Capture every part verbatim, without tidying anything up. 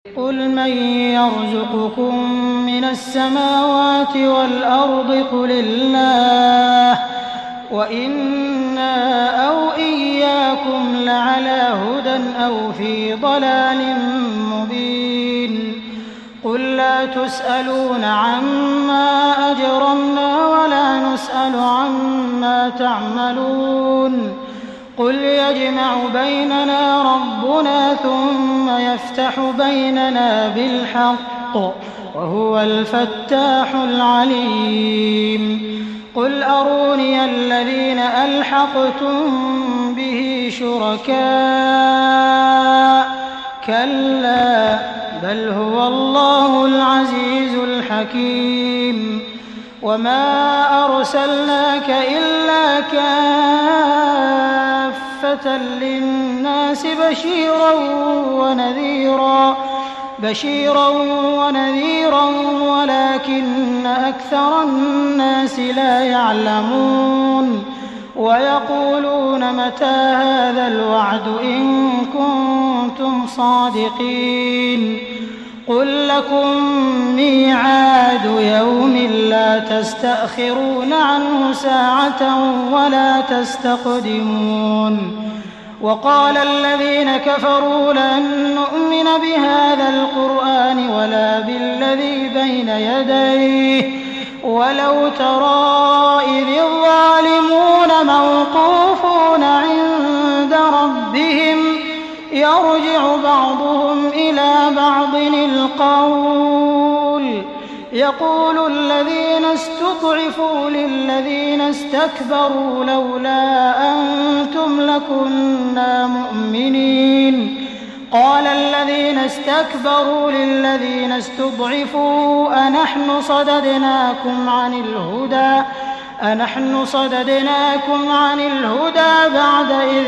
قل من يرزقكم من السماوات والأرض قل الله وإنا أو إياكم لعلى هدى أو في ضلال مبين قل لا تسألون عما أجرمنا ولا نسأل عما تعملون قل يجمع بيننا ربنا ثم يفتح بيننا بالحق وهو الفتاح العليم قل أروني الذين ألحقتم به شركاء كلا بل هو الله العزيز الحكيم وما أرسلناك إلا كافة للناس بشيرا ونذيرا بشيرا ونذيرا ولكن أكثر الناس لا يعلمون ويقولون متى هذا الوعد إن كنتم صادقين قل لكم ميعاد يوم لا تستأخرون عنه ساعة ولا تستقدمون وقال الذين كفروا لن نؤمن بهذا القرآن ولا بالذي بين يديه ولو ترى إذ الظالمون موقوفون عند ربهم يرجع بعضهم إلى بعض القول يقول الذين استضعفوا للذين استكبروا لولا أنتم لكنا مؤمنين قال الذين استكبروا للذين استضعفوا أنحن صددناكم عن الهدى أنحن صددناكم عن الهدى بعد إذ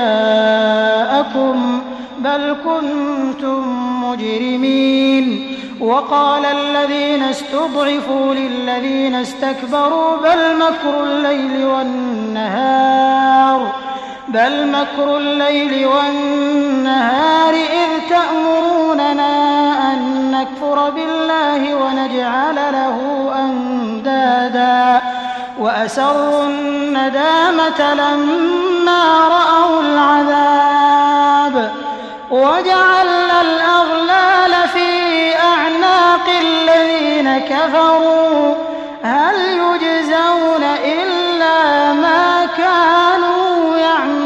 جاءكم بل كنتم مجرمين وقال الذين استضعفوا للذين استكبروا بل مكر الليل والنهار بل مكر الليل والنهار إذ تأمروننا أن نكفر بالله ونجعل له أندادا وأسروا الندامة لما رأوا العذاب وجعلنا الأغلال في أعناق الذين كفروا هل يجزون إلا ما كانوا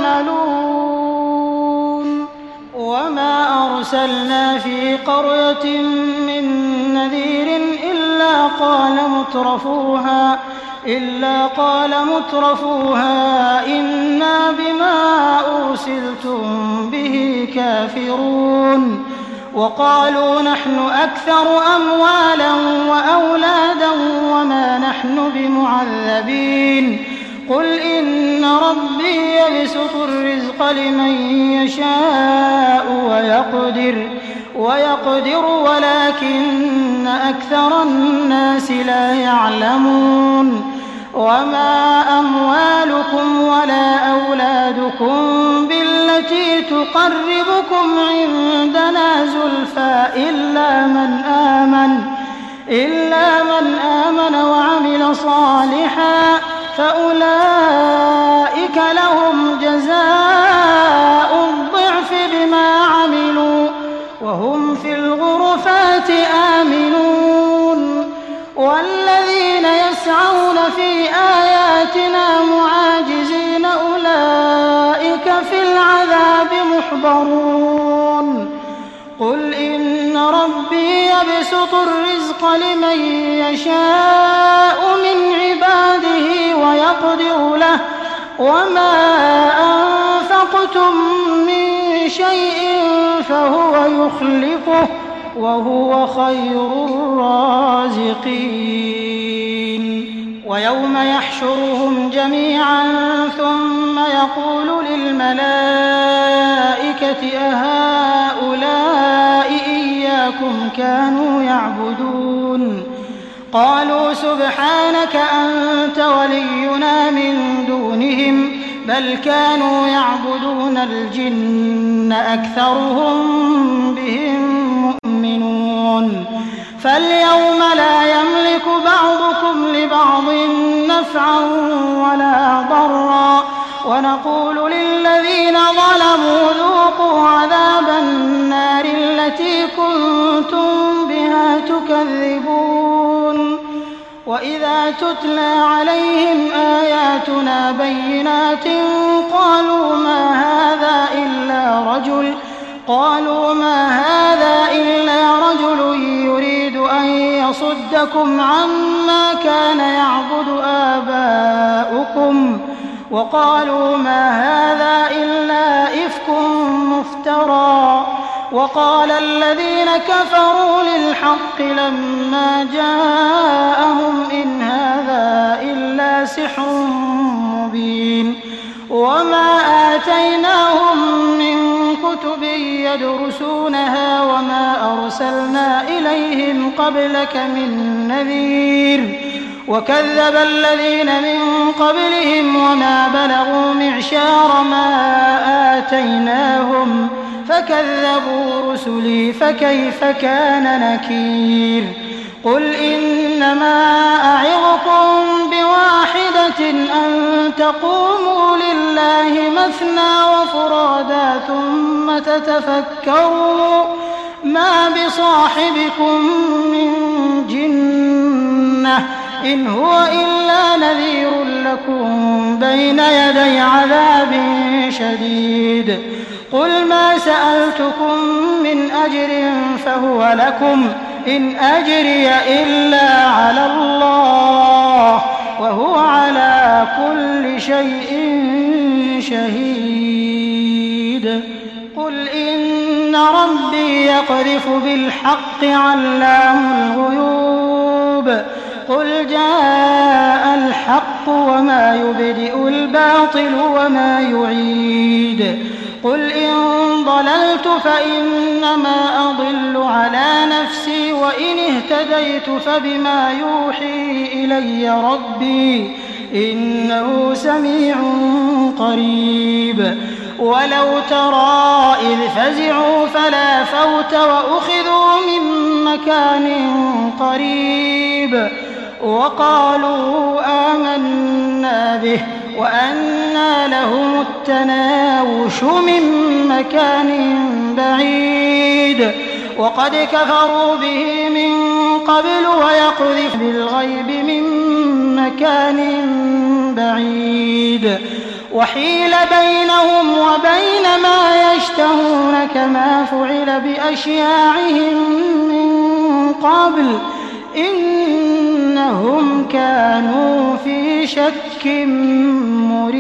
يعملون وما أرسلنا في قرية من نذير إلا قال مترفوها إلا قال مترفوها إنا بما أرسلتم به كافرون وقالوا نحن أكثر أموالا وأولادا وما نحن بمعذبين قل إن ربي يبسط الرزق لمن يشاء ويقدر ويقدر ولكن أكثر الناس لا يعلمون وما أموالكم ولا أولادكم بالتي تقربكم عندنا زلفى إلا من آمن إلا من آمن وعمل صالحا فأولئك لهم جزاء الضعف بما عملوا وهم في الغرفات آمنون والذين يسعون في آياتنا معاجزين أولئك في العذاب محضرون قل إن ربي يبسط الرزق لمن يشاء من عباده ويقدر له وما أنفقتم من شيء فهو يخلفه وهو خير الرازقين ويوم يحشرهم جميعا ثم يقول للملائكة أهؤلاء إياكم كانوا يعبدون قالوا سبحانك أنت ولينا من دونهم بل كانوا يعبدون الجن أكثرهم بهم مؤمنون فاليوم لا يملك بعضكم لبعض نفعا ولا ضرا ونقول للذين ظلموا ذوقوا عذاب النار التي كنتم بها تكذبون وإذا تتلى عليهم آياتنا بينات قالوا ما هذا إلا رجل قالوا ما هذا إلا رجل يريد أن يصدكم عما كان يعبد آباؤكم وقالوا ما هذا إلا إفك مفترى وقال الذين كفروا للحق لما جاءهم إن هذا إلا سحر مبين وما آتيناهم من كتب يدرسونها وما أرسلنا إليهم قبلك من نذير وكذب الذين من قبلهم وما بلغوا معشار ما آتيناهم فكذبوا رسلي فكيف كان نكير قل إنما أعظكم بواحدة أن تقوموا لله مثنى وفرادا ثم تتفكروا ما بصاحبكم من جنة إن هو إلا نذير لكم بين يدي عذاب شديد قل ما سألتكم من أجر فهو لكم إن أجري إلا على الله وهو على كل شيء شهيد قل إن ربي يقذف بالحق علام الغيوب قل جاء الحق وما يبدئ الباطل وما يعيد قل إن ضللت فإنما أضل على نفسي وإن اهتديت فبما يوحي إلي ربي إنه سميع قريب ولو ترى إذ فزعوا فلا فوت وأخذوا من مكان قريب وقالوا آمنا به وأنى لهم التناوش من مكان بعيد وقد كفروا به من قبل ويقذف بالغيب من مكان بعيد وحيل بينهم وبين ما يشتهون كما فعل بأشياعهم من قبل إنهم كانوا في شك مريب.